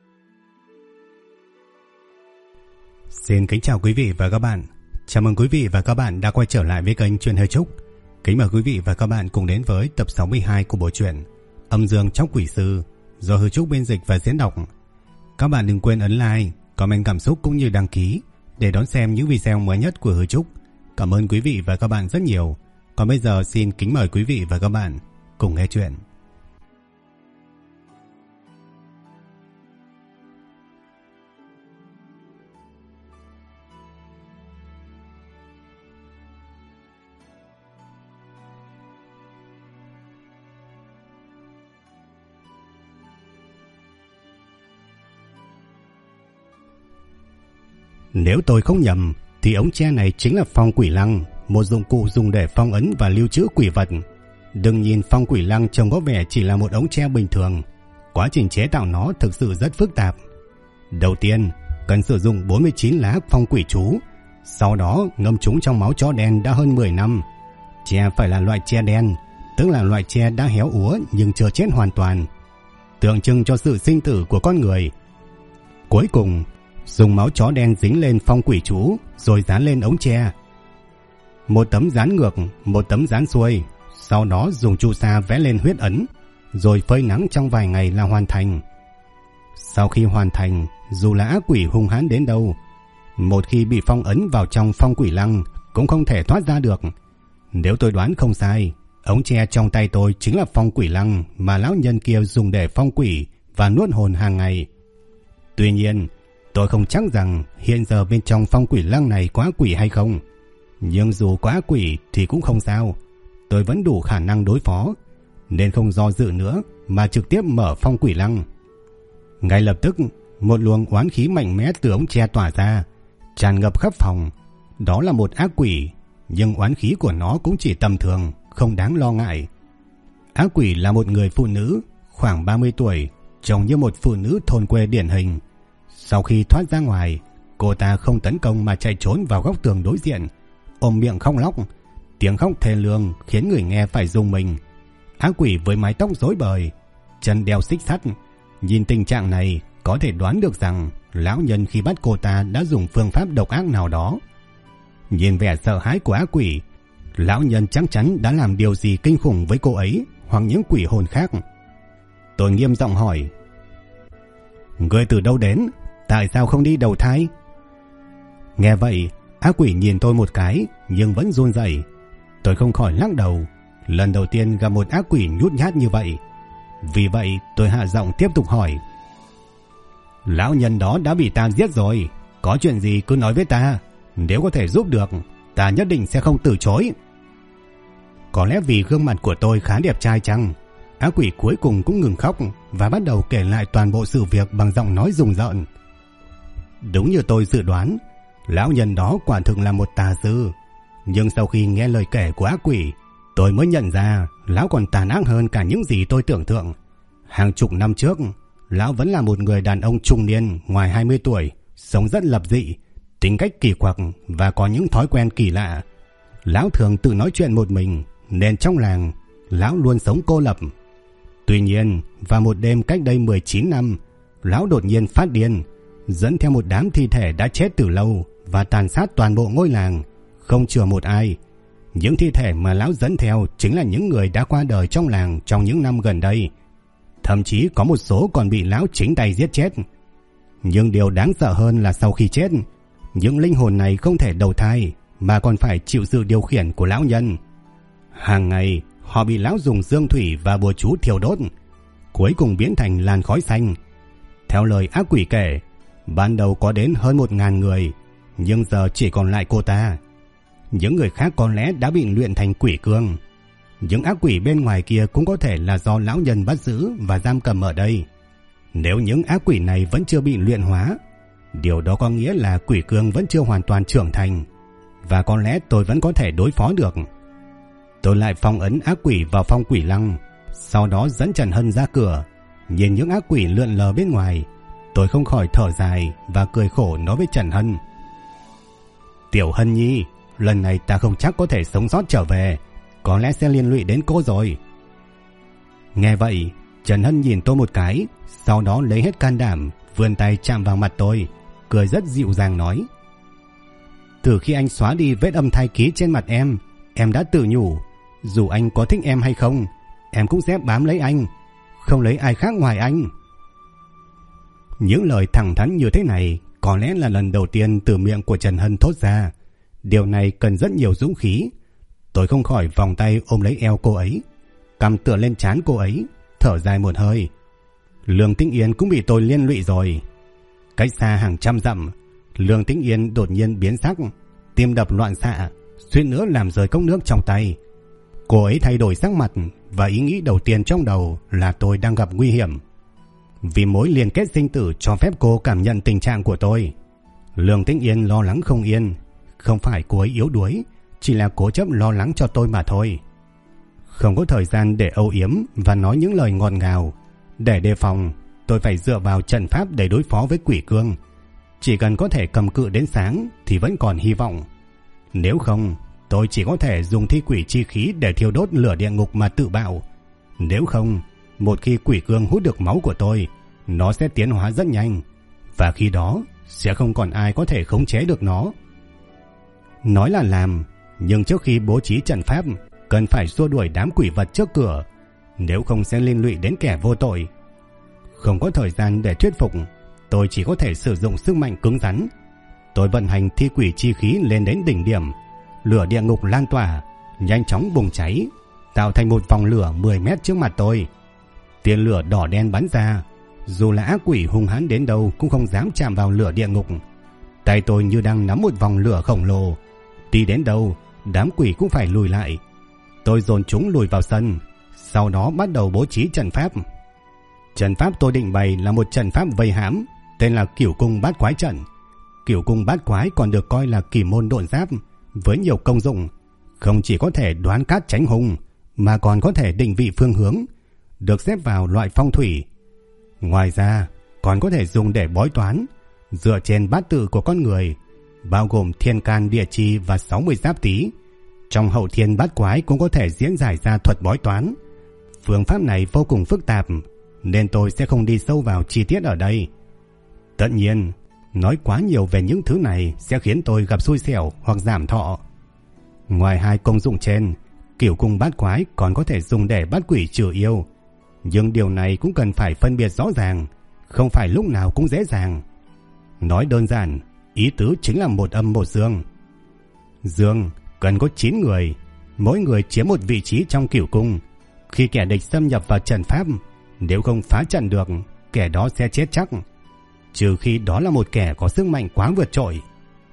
Xin kính chào quý vị và các bạn. Chào mừng quý vị và các bạn đã quay trở lại với kênh Truyện Hơi Trúc. Kính mời quý vị và các bạn cùng đến với tập 62 của bộ truyện Âm Dương Chóc Quỷ Sư do Hơi Trúc biên dịch và diễn đọc. Các bạn đừng quên ấn like, comment cảm xúc cũng như đăng ký để đón xem những video mới nhất của Hơi Trúc. Cảm ơn quý vị và các bạn rất nhiều. Còn bây giờ xin kính mời quý vị và các bạn cùng nghe chuyện. Nếu tôi không nhầm thì ống tre này chính là phong quỷ lăng, một dụng cụ dùng để phong ấn và lưu trữ quỷ vật. Đừng nhìn phong quỷ lăng trông có vẻ chỉ là một ống tre bình thường, quá trình chế tạo nó thực sự rất phức tạp. Đầu tiên, cần sử dụng 49 lá phong quỷ chú, sau đó ngâm chúng trong máu chó đen đã hơn 10 năm. Tre phải là loại tre đen, tức là loại tre đã héo úa nhưng chưa chết hoàn toàn, tượng trưng cho sự sinh tử của con người. Cuối cùng, dùng máu chó đen dính lên phong quỷ chú rồi dán lên ống tre. Một tấm dán ngược, một tấm dán xuôi, sau đó dùng chu sa vẽ lên huyết ấn, rồi phơi nắng trong vài ngày là hoàn thành. Sau khi hoàn thành, dù là ác quỷ hung hãn đến đâu, một khi bị phong ấn vào trong phong quỷ lăng cũng không thể thoát ra được. Nếu tôi đoán không sai, ống tre trong tay tôi chính là phong quỷ lăng mà lão nhân kia dùng để phong quỷ và nuốt hồn hàng ngày. Tuy nhiên, tôi không chắc rằng hiện giờ bên trong phong quỷ lăng này có ác quỷ hay không. Nhưng dù có ác quỷ thì cũng không sao, tôi vẫn đủ khả năng đối phó, nên không do dự nữa mà trực tiếp mở phong quỷ lăng. Ngay lập tức, một luồng oán khí mạnh mẽ từ ống tre tỏa ra, tràn ngập khắp phòng. Đó là một ác quỷ, nhưng oán khí của nó cũng chỉ tầm thường, không đáng lo ngại. Ác quỷ là một người phụ nữ khoảng 30 tuổi, trông như một phụ nữ thôn quê điển hình. Sau khi thoát ra ngoài, cô ta không tấn công mà chạy trốn vào góc tường đối diện, ôm miệng khóc lóc. Tiếng khóc thê lương khiến người nghe phải rùng mình. Ác quỷ với mái tóc rối bời, chân đeo xích sắt, nhìn tình trạng này có thể đoán được rằng lão nhân khi bắt cô ta đã dùng phương pháp độc ác nào đó. Nhìn vẻ sợ hãi của ác quỷ, lão nhân chắc chắn đã làm điều gì kinh khủng với cô ấy hoặc những quỷ hồn khác. Tôi nghiêm giọng hỏi: "Ngươi từ đâu đến? Tại sao không đi đầu thai?" Nghe vậy, ác quỷ nhìn tôi một cái nhưng vẫn run rẩy. Tôi không khỏi lắc đầu. Lần đầu tiên gặp một ác quỷ nhút nhát như vậy. Vì vậy tôi hạ giọng tiếp tục hỏi: "Lão nhân đó đã bị ta giết rồi, có chuyện gì cứ nói với ta, nếu có thể giúp được ta nhất định sẽ không từ chối." Có lẽ vì gương mặt của tôi khá đẹp trai chăng, ác quỷ cuối cùng cũng ngừng khóc và bắt đầu kể lại toàn bộ sự việc bằng giọng nói rùng rợn. Đúng như tôi dự đoán, lão nhân đó quả thực là một tà sư. Nhưng sau khi nghe lời kể của ác quỷ, tôi mới nhận ra lão còn tàn ác hơn cả những gì tôi tưởng tượng. Hàng chục năm trước, lão vẫn là một người đàn ông trung niên ngoài 20 tuổi, sống rất lập dị, tính cách kỳ quặc và có những thói quen kỳ lạ. Lão thường tự nói chuyện một mình, nên trong làng, lão luôn sống cô lập. Tuy nhiên, vào một đêm cách đây 19 năm, lão đột nhiên phát điên, dẫn theo một đám thi thể đã chết từ lâu và tàn sát toàn bộ ngôi làng, không chừa một ai. Những thi thể mà lão dẫn theo chính là những người đã qua đời trong làng trong những năm gần đây. Thậm chí có một số còn bị lão chính tay giết chết. Nhưng điều đáng sợ hơn là sau khi chết, những linh hồn này không thể đầu thai mà còn phải chịu sự điều khiển của lão nhân. Hàng ngày, họ bị lão dùng dương thủy và bùa chú thiêu đốt, cuối cùng biến thành làn khói xanh. Theo lời ác quỷ kể, ban đầu có đến hơn 1.000 người, nhưng giờ chỉ còn lại cô ta. Những người khác có lẽ đã bị luyện thành quỷ cương. Những ác quỷ bên ngoài kia cũng có thể là do lão nhân bắt giữ và giam cầm ở đây. Nếu những ác quỷ này vẫn chưa bị luyện hóa, điều đó có nghĩa là quỷ cương vẫn chưa hoàn toàn trưởng thành, và có lẽ tôi vẫn có thể đối phó được. Tôi lại phong ấn ác quỷ vào phong quỷ lăng, sau đó dẫn Trần Hân ra cửa. Nhìn những ác quỷ lượn lờ bên ngoài, tôi không khỏi thở dài và cười khổ nói với Trần Hân: "Tiểu Hân nhi, lần này ta không chắc có thể sống sót trở về, có lẽ sẽ liên lụy đến cô rồi." Nghe vậy, Trần Hân nhìn tôi một cái, sau đó lấy hết can đảm vươn tay chạm vào mặt tôi, cười rất dịu dàng nói: từ khi anh xóa đi vết âm thai ký trên mặt em đã tự nhủ, dù anh có thích em hay không, em cũng sẽ bám lấy anh, không lấy ai khác ngoài anh. Những lời thẳng thắn như thế này có lẽ là lần đầu tiên từ miệng của Trần Hân thốt ra. Điều này cần rất nhiều dũng khí. Tôi không khỏi vòng tay ôm lấy eo cô ấy, cằm tựa lên trán cô ấy, thở dài một hơi. Lương Tĩnh Yên cũng bị tôi liên lụy rồi. Cách xa hàng trăm dặm, Lương Tĩnh Yên đột nhiên biến sắc, tim đập loạn xạ, suýt nữa làm rơi cốc nước trong tay. Cô ấy thay đổi sắc mặt và ý nghĩ đầu tiên trong đầu là tôi đang gặp nguy hiểm. Vì mối liên kết sinh tử cho phép cô cảm nhận tình trạng của tôi. Lương Tĩnh Yên lo lắng không yên. Không phải cô ấy yếu đuối, chỉ là cố chấp lo lắng cho tôi mà thôi. Không có thời gian để âu yếm và nói những lời ngọt ngào. Để đề phòng, tôi phải dựa vào trận pháp để đối phó với quỷ cương. Chỉ cần có thể cầm cự đến sáng thì vẫn còn hy vọng. Nếu không, tôi chỉ có thể dùng thi quỷ chi khí để thiêu đốt lửa địa ngục mà tự bạo. Nếu không, một khi quỷ cương hút được máu của tôi, nó sẽ tiến hóa rất nhanh, và khi đó sẽ không còn ai có thể khống chế được nó. Nói là làm, nhưng trước khi bố trí trận pháp, cần phải xua đuổi đám quỷ vật trước cửa, nếu không sẽ liên lụy đến kẻ vô tội. Không có thời gian để thuyết phục, tôi chỉ có thể sử dụng sức mạnh cứng rắn. Tôi vận hành thi quỷ chi khí lên đến đỉnh điểm, lửa địa ngục lan tỏa, nhanh chóng bùng cháy, tạo thành một vòng lửa 10 mét trước mặt tôi. Tia lửa đỏ đen bắn ra, dù là ác quỷ hung hãn đến đâu cũng không dám chạm vào lửa địa ngục. Tay tôi như đang nắm một vòng lửa khổng lồ, đi đến đâu đám quỷ cũng phải lùi lại. Tôi dồn chúng lùi vào sân, sau đó bắt đầu bố trí trận pháp. Trận pháp tôi định bày là một trận pháp vây hãm, tên là Cửu Cung Bát Quái trận. Cửu Cung Bát Quái còn được coi là kỳ môn độn giáp, với nhiều công dụng, không chỉ có thể đoán cát tránh hung, mà còn có thể định vị phương hướng, được xếp vào loại phong thủy. Ngoài ra, còn có thể dùng để bói toán, dựa trên bát tự của con người, bao gồm thiên can địa chi và 60 giáp tý. Trong hậu thiên bát quái cũng có thể diễn giải ra thuật bói toán. Phương pháp này vô cùng phức tạp, nên tôi sẽ không đi sâu vào chi tiết ở đây. Tất nhiên, nói quá nhiều về những thứ này sẽ khiến tôi gặp xui xẻo hoặc giảm thọ. Ngoài hai công dụng trên, Cửu Cung Bát Quái còn có thể dùng để bắt quỷ trừ yêu. Nhưng điều này cũng cần phải phân biệt rõ ràng, không phải lúc nào cũng dễ dàng. Nói đơn giản, ý tứ chính là một âm một dương. Dương cần có 9 người, mỗi người chiếm một vị trí trong cửu cung. Khi kẻ địch xâm nhập vào trận pháp, nếu không phá trận được, kẻ đó sẽ chết chắc, trừ khi đó là một kẻ có sức mạnh quá vượt trội.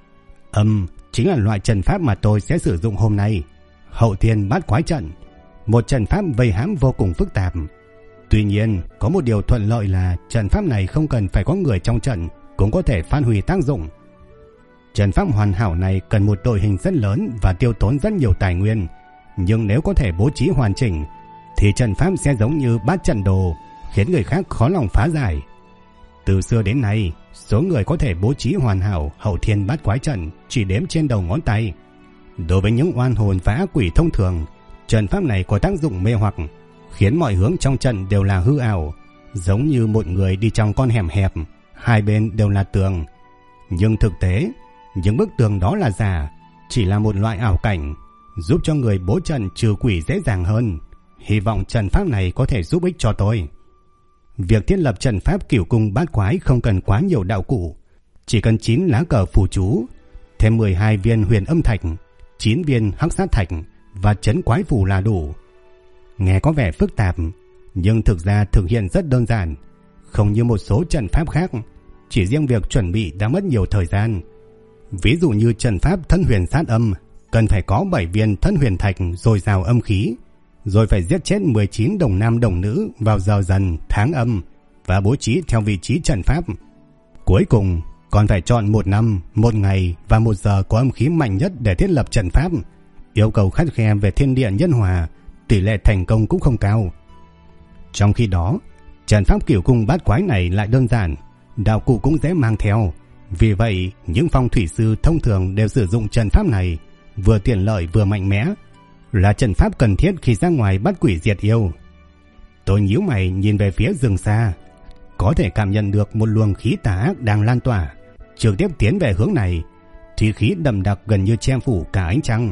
Âm chính là loại trận pháp mà tôi sẽ sử dụng hôm nay, Hậu Thiên Bát Quái trận, một trận pháp vây hãm vô cùng phức tạp. Tuy nhiên, có một điều thuận lợi là trận pháp này không cần phải có người trong trận cũng có thể phát huy tác dụng. Trận pháp hoàn hảo này cần một đội hình rất lớn và tiêu tốn rất nhiều tài nguyên, nhưng nếu có thể bố trí hoàn chỉnh thì trận pháp sẽ giống như bát trận đồ, khiến người khác khó lòng phá giải. Từ xưa đến nay, số người có thể bố trí hoàn hảo Hậu Thiên Bát Quái trận chỉ đếm trên đầu ngón tay. Đối với những oan hồn và ác quỷ thông thường, trận pháp này có tác dụng mê hoặc, khiến mọi hướng trong trận đều là hư ảo, giống như một người đi trong con hẻm hẹp, hai bên đều là tường. Nhưng thực tế, những bức tường đó là giả, chỉ là một loại ảo cảnh, giúp cho người bố trận trừ quỷ dễ dàng hơn. Hy vọng trận pháp này có thể giúp ích cho tôi. Việc thiết lập trận pháp Cửu Cung Bát Quái không cần quá nhiều đạo cụ, chỉ cần 9 lá cờ phù chú, thêm 12 viên huyền âm thạch, 9 viên hắc sát thạch và trấn quái phù là đủ. Nghe có vẻ phức tạp, nhưng thực ra thực hiện rất đơn giản, không như một số trận pháp khác, chỉ riêng việc chuẩn bị đã mất nhiều thời gian. Ví dụ như trận pháp Thân Huyền Sát Âm, cần phải có 7 viên Thân Huyền Thạch dồi dào âm khí, rồi phải giết chết 19 đồng nam đồng nữ vào giờ dần tháng âm và bố trí theo vị trí trận pháp. Cuối cùng còn phải chọn một năm, một ngày và một giờ có âm khí mạnh nhất để thiết lập trận pháp. Yêu cầu khắt khe về thiên địa nhân hòa, tỷ lệ thành công cũng không cao. Trong khi đó, trận pháp Cửu Cung Bát Quái này lại đơn giản, đạo cụ cũng dễ mang theo. Vì vậy, những phong thủy sư thông thường đều sử dụng trận pháp này, vừa tiện lợi vừa mạnh mẽ, là trận pháp cần thiết khi ra ngoài bắt quỷ diệt yêu. Tôi nhíu mày nhìn về phía rừng xa. có thể cảm nhận được một luồng khí tà ác đang lan tỏa, trực tiếp tiến về hướng này, thì khí đậm đặc gần như che phủ cả ánh trăng.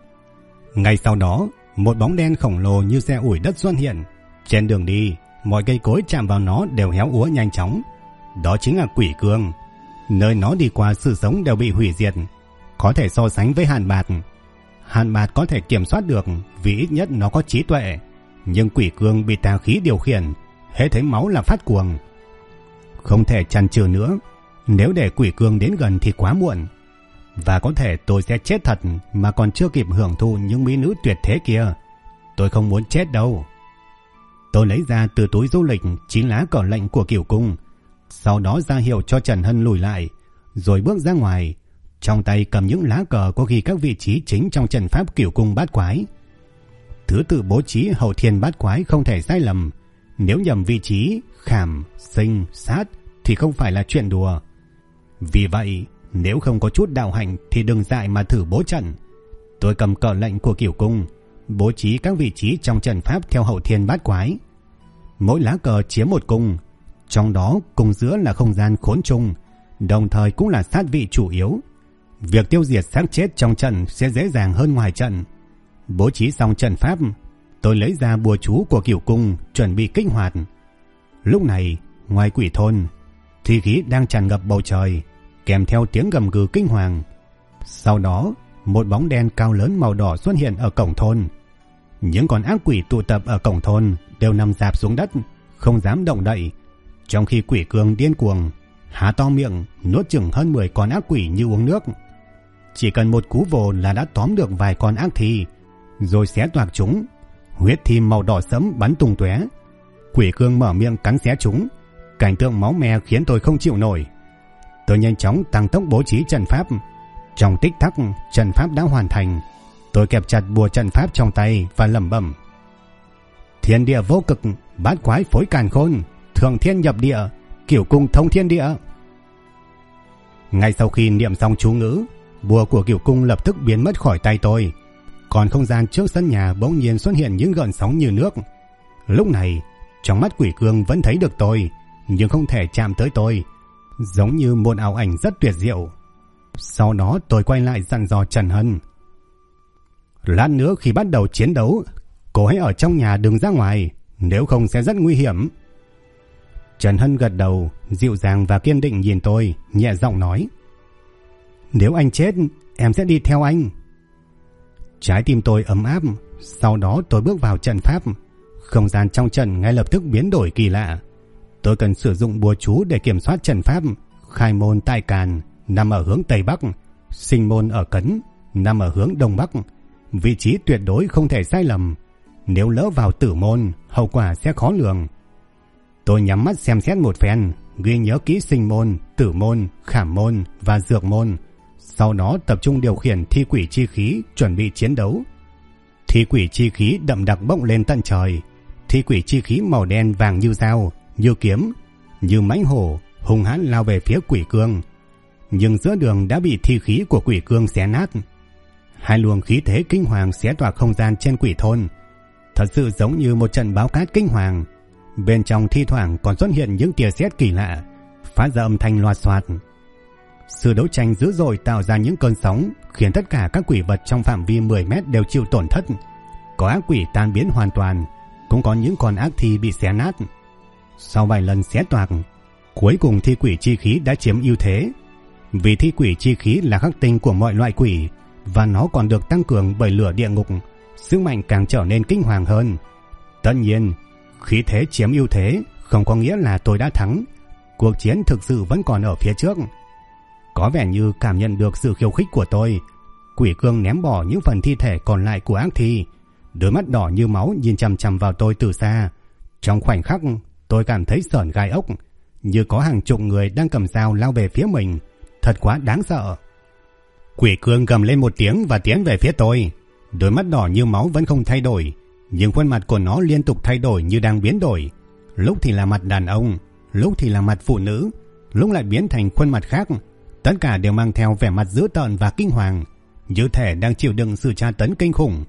Ngay sau đó, một bóng đen khổng lồ như xe ủi đất xuất hiện. Trên đường đi, mọi cây cối chạm vào nó đều héo úa nhanh chóng. Đó chính là Quỷ Cương. Nơi nó đi qua, sự sống đều bị hủy diệt, có thể so sánh với Hàn Bạt. Hàn Bạt có thể kiểm soát được vì ít nhất nó có trí tuệ, nhưng Quỷ Cương bị tà khí điều khiển, hễ thấy máu là phát cuồng. Không thể chần chừ nữa, nếu để Quỷ Cương đến gần thì quá muộn, và có thể tôi sẽ chết thật mà còn chưa kịp hưởng thụ những mỹ nữ tuyệt thế kia. Tôi không muốn chết đâu. Tôi lấy ra từ túi du lịch 9 lá cờ lệnh của Cửu Cung, sau đó ra hiệu cho Trần Hân lùi lại, rồi bước ra ngoài, trong tay cầm những lá cờ có ghi các vị trí chính trong trận pháp Cửu Cung bát quái. Thứ tự bố trí hậu thiên bát quái không thể sai lầm, nếu nhầm vị trí khảm, sinh, sát thì không phải là chuyện đùa. Vì vậy, nếu không có chút đạo hạnh thì đừng dại mà thử bố trận. Tôi cầm cờ lệnh của Cửu Cung, bố trí các vị trí trong trận pháp theo hậu thiên bát quái. Mỗi lá cờ chiếm một cung, trong đó cung giữa là không gian khốn trung, đồng thời cũng là sát vị chủ yếu. Việc tiêu diệt xác chết trong trận sẽ dễ dàng hơn ngoài trận. Bố trí xong trận pháp, tôi lấy ra bùa chú của Cửu Cung chuẩn bị kích hoạt. Lúc này, ngoài Quỷ thôn, thi khí đang tràn ngập bầu trời, kèm theo tiếng gầm gừ kinh hoàng. Sau đó, một bóng đen cao lớn màu đỏ xuất hiện ở cổng thôn. Những con ác quỷ tụ tập ở cổng thôn đều nằm rạp xuống đất, không dám động đậy, trong khi Quỷ Cương điên cuồng há to miệng nuốt chừng hơn 10 con ác quỷ như uống nước. Chỉ cần một cú vồ là đã tóm được vài con ác thi, rồi xé toạc chúng, huyết thi màu đỏ sẫm bắn tung tóe. Quỷ Cương mở miệng cắn xé chúng, cảnh tượng máu me khiến tôi không chịu nổi. Tôi nhanh chóng tăng tốc bố trí trận pháp. Trong tích tắc, trận pháp đã hoàn thành. Tôi kẹp chặt bùa trận pháp trong tay và lẩm bẩm: Thiên địa vô cực, bát quái phối càn khôn, thượng thiên nhập địa, Cửu Cung thông thiên địa. Ngay sau khi niệm xong chú ngữ, bùa của Cửu Cung lập tức biến mất khỏi tay tôi. Còn không gian trước sân nhà bỗng nhiên xuất hiện những gợn sóng như nước. Lúc này, trong mắt Quỷ Cương vẫn thấy được tôi, nhưng không thể chạm tới tôi, giống như một ảo ảnh rất tuyệt diệu. Sau đó tôi quay lại dặn dò Trần Hân: Lát nữa khi bắt đầu chiến đấu, cô hãy ở trong nhà đừng ra ngoài, nếu không sẽ rất nguy hiểm. Trần Hân gật đầu, dịu dàng và kiên định nhìn tôi, nhẹ giọng nói: Nếu anh chết, em sẽ đi theo anh. Trái tim tôi ấm áp. Sau đó tôi bước vào trận pháp. Không gian trong trận ngay lập tức biến đổi kỳ lạ. Tôi cần sử dụng bùa chú để kiểm soát trận pháp. Khai môn tại Càn nằm ở hướng Tây Bắc, sinh môn ở Cấn nằm ở hướng Đông Bắc. Vị trí tuyệt đối không thể sai lầm. Nếu lỡ vào tử môn, hậu quả sẽ khó lường. Tôi nhắm mắt xem xét một phen, ghi nhớ kỹ sinh môn, tử môn, khảm môn và dược môn. Sau đó tập trung điều khiển thi quỷ chi khí chuẩn bị chiến đấu. Thi quỷ chi khí đậm đặc bốc lên tận trời. Thi quỷ chi khí màu đen vàng như dao, như kiếm, như mãnh hổ, hung hãn lao về phía Quỷ Cương. Nhưng giữa đường đã bị thi khí của Quỷ Cương xé nát. Hai luồng khí thế kinh hoàng xé toạc không gian trên Quỷ thôn. Thật sự giống như một trận bão cát kinh hoàng. Bên trong thi thoảng còn xuất hiện những tia sét kỳ lạ, phát ra âm thanh loạt xoạt. Sự đấu tranh dữ dội tạo ra những cơn sóng, khiến tất cả các quỷ vật trong phạm vi 10 mét đều chịu tổn thất. Có ác quỷ tan biến hoàn toàn, cũng có những con ác thi bị xé nát. Sau vài lần xé toạc, cuối cùng thi quỷ chi khí đã chiếm ưu thế. Vì thi quỷ chi khí là khắc tinh của mọi loại quỷ, và nó còn được tăng cường bởi lửa địa ngục, sức mạnh càng trở nên kinh hoàng hơn. Tất nhiên, khí thế chiếm ưu thế không có nghĩa là tôi đã thắng. Cuộc chiến thực sự vẫn còn ở phía trước. Có vẻ như cảm nhận được sự khiêu khích của tôi, Quỷ Cương ném bỏ những phần thi thể còn lại của ác thi, đôi mắt đỏ như máu nhìn chằm chằm vào tôi từ xa. Trong khoảnh khắc, tôi cảm thấy sởn gai ốc, như có hàng chục người đang cầm dao lao về phía mình. Thật quá đáng sợ. Quỷ Cương gầm lên một tiếng và tiến về phía tôi. Đôi mắt đỏ như máu vẫn không thay đổi, nhưng khuôn mặt của nó liên tục thay đổi như đang biến đổi. Lúc thì là mặt đàn ông, lúc thì là mặt phụ nữ, lúc lại biến thành khuôn mặt khác. Tất cả đều mang theo vẻ mặt dữ tợn và kinh hoàng, như thể đang chịu đựng sự tra tấn kinh khủng.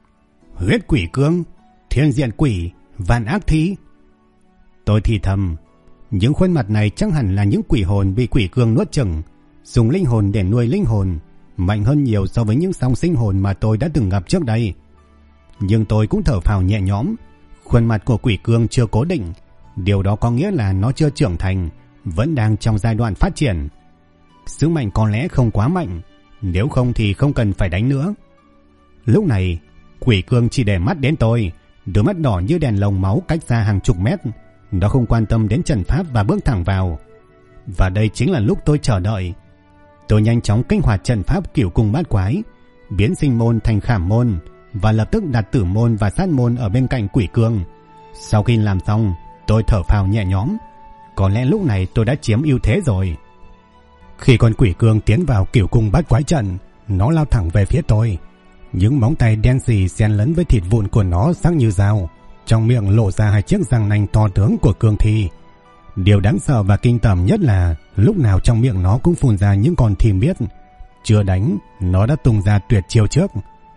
Huyết Quỷ Cương, thiên diện quỷ, vạn ác thi. Tôi thì thầm, Những khuôn mặt này chắc hẳn là những quỷ hồn bị quỷ cương nuốt chửng, dùng linh hồn để nuôi linh hồn, mạnh hơn nhiều so với những song sinh hồn mà tôi đã từng gặp trước đây. Nhưng tôi cũng thở phào nhẹ nhõm. Khuôn mặt của quỷ cương chưa cố định, điều đó có nghĩa là nó chưa trưởng thành, vẫn đang trong giai đoạn phát triển. Sức mạnh có lẽ không quá mạnh, nếu không thì không cần phải đánh nữa. Lúc này, quỷ cương chỉ để mắt đến tôi, đôi mắt đỏ như đèn lồng máu cách ra hàng chục mét. Nó không quan tâm đến trận pháp và bước thẳng vào. Và đây chính là lúc tôi chờ đợi. Tôi nhanh chóng kích hoạt trận pháp Cửu Cung Bát Quái, biến sinh môn thành khảm môn, và lập tức đặt tử môn và sát môn ở bên cạnh quỷ cương. Sau khi làm xong, tôi thở phào nhẹ nhõm. Có lẽ lúc này tôi đã chiếm ưu thế rồi. Khi con quỷ cương tiến vào Cửu Cung Bát Quái trận, nó lao thẳng về phía tôi. Những móng tay đen sì xen lẫn với thịt vụn của nó sắc như dao, trong miệng lộ ra hai chiếc răng nanh to tướng của cương thi. Điều đáng sợ và kinh tởm nhất là lúc nào trong miệng nó cũng phun ra những con thi miết. Chưa đánh, nó đã tung ra tuyệt chiêu trước.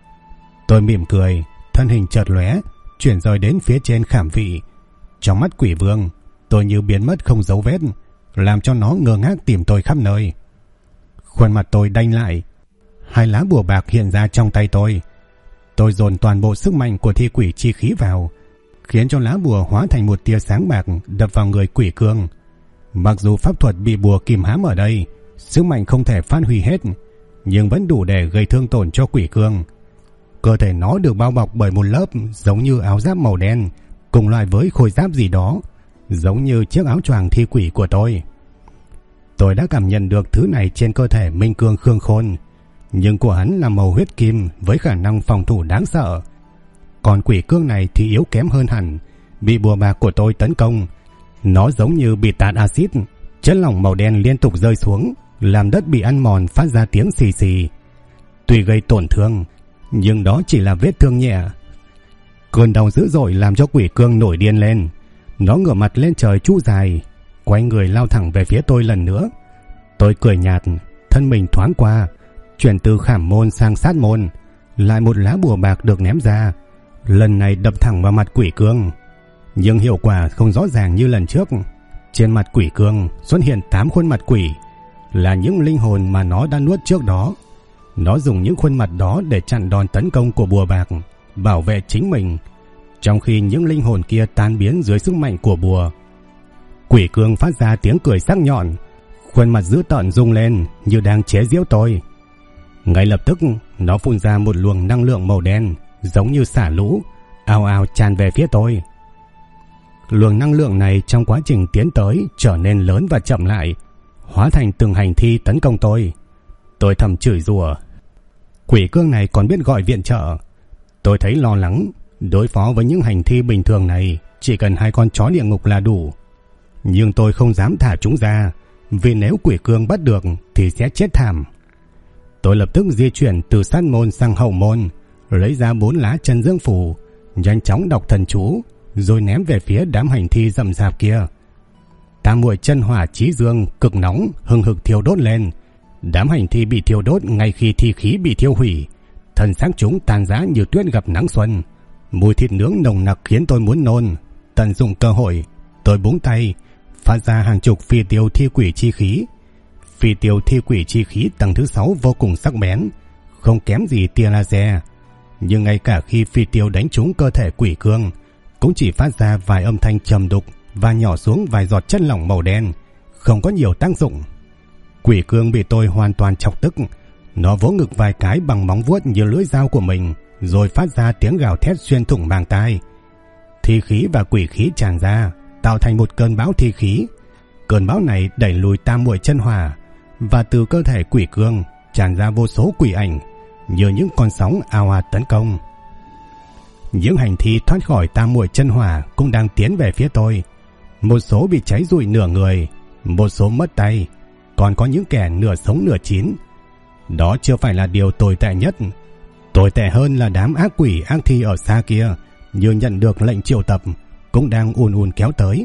Tôi mỉm cười, thân hình chợt lóe, chuyển rời đến phía trên khảm vị. Trong mắt quỷ vương, tôi như biến mất không dấu vết, làm cho nó ngơ ngác tìm tôi khắp nơi. Khuôn mặt tôi đanh lại, hai lá bùa bạc hiện ra trong tay tôi. Tôi dồn toàn bộ sức mạnh của thi quỷ chi khí vào, khiến cho lá bùa hóa thành một tia sáng bạc đập vào người quỷ cương. Mặc dù pháp thuật bị bùa kìm hãm ở đây, sức mạnh không thể phát huy hết, nhưng vẫn đủ để gây thương tổn cho quỷ cương. Cơ thể nó được bao bọc bởi một lớp giống như áo giáp màu đen, cùng loại với khôi giáp gì đó, giống như chiếc áo choàng thi quỷ của tôi. Tôi đã cảm nhận được thứ này trên cơ thể Minh Cương Khương Khôn, nhưng của hắn là màu huyết kim với khả năng phòng thủ đáng sợ. Còn quỷ cương này thì yếu kém hơn hẳn, bị bùa bạc của tôi tấn công. Nó giống như bị tạt axit, chất lỏng màu đen liên tục rơi xuống, làm đất bị ăn mòn phát ra tiếng xì xì. Tuy gây tổn thương, nhưng đó chỉ là vết thương nhẹ. Cơn đau dữ dội làm cho quỷ cương nổi điên lên. Nó ngửa mặt lên trời chu dài, quay người lao thẳng về phía tôi lần nữa. Tôi cười nhạt, thân mình thoáng qua, chuyển từ khảm môn sang sát môn. Lại một lá bùa bạc được ném ra, lần này đập thẳng vào mặt quỷ cương. Nhưng hiệu quả không rõ ràng như lần trước. Trên mặt quỷ cương xuất hiện 8 khuôn mặt quỷ, là những linh hồn mà nó đã nuốt trước đó. Nó dùng những khuôn mặt đó để chặn đòn tấn công của bùa bạc, bảo vệ chính mình, trong khi những linh hồn kia tan biến dưới sức mạnh của bùa. Quỷ cương phát ra tiếng cười sắc nhọn, khuôn mặt dữ tợn rung lên như đang chế giễu tôi. Ngay lập tức, nó phun ra một luồng năng lượng màu đen, giống như xả lũ, ào ào tràn về phía tôi. Luồng năng lượng này trong quá trình tiến tới trở nên lớn và chậm lại, hóa thành từng hành thi tấn công tôi. Tôi thầm chửi rủa. Quỷ cương này còn biết gọi viện trợ. Tôi thấy lo lắng, đối phó với những hành thi bình thường này chỉ cần 2 con chó địa ngục là đủ. Nhưng tôi không dám thả chúng ra, vì nếu quỷ cương bắt được thì sẽ chết thảm. Tôi lập tức di chuyển từ sát môn sang hậu môn, lấy ra 4 lá chân dương phù, nhanh chóng đọc thần chú, rồi ném về phía đám hành thi rậm rạp kia. Tam muội chân hỏa chí dương cực nóng hừng hực thiêu đốt lên. Đám hành thi bị thiêu đốt ngay khi thi khí bị thiêu hủy, thân xác chúng tan rã như tuyết gặp nắng xuân. Mùi thịt nướng nồng nặc khiến tôi muốn nôn. Tận dụng cơ hội, tôi búng tay phát ra hàng chục phi tiêu thi quỷ chi khí. Phi tiêu thi quỷ chi khí tầng thứ 6 vô cùng sắc bén, không kém gì tia laser. Nhưng ngay cả khi phi tiêu đánh trúng cơ thể quỷ cương, cũng chỉ phát ra vài âm thanh trầm đục và nhỏ xuống vài giọt chất lỏng màu đen, không có nhiều tác dụng. Quỷ cương bị tôi hoàn toàn chọc tức. Nó vỗ ngực vài cái bằng móng vuốt như lưỡi dao của mình, rồi phát ra tiếng gào thét xuyên thủng màng tai. Thi khí và quỷ khí tràn ra, tạo thành một cơn bão thi khí. Cơn bão này đẩy lùi tam muội chân hỏa, và từ cơ thể quỷ cương tràn ra vô số quỷ ảnh, như những con sóng ào ạt tấn công. Những hành thi thoát khỏi tam muội chân hỏa cũng đang tiến về phía tôi. Một số bị cháy rụi nửa người, một số mất tay, còn có những kẻ nửa sống nửa chín. Đó chưa phải là điều tồi tệ nhất. Tồi tệ hơn là đám ác quỷ ác thi ở xa kia, như nhận được lệnh triệu tập, cũng đang ùn ùn kéo tới.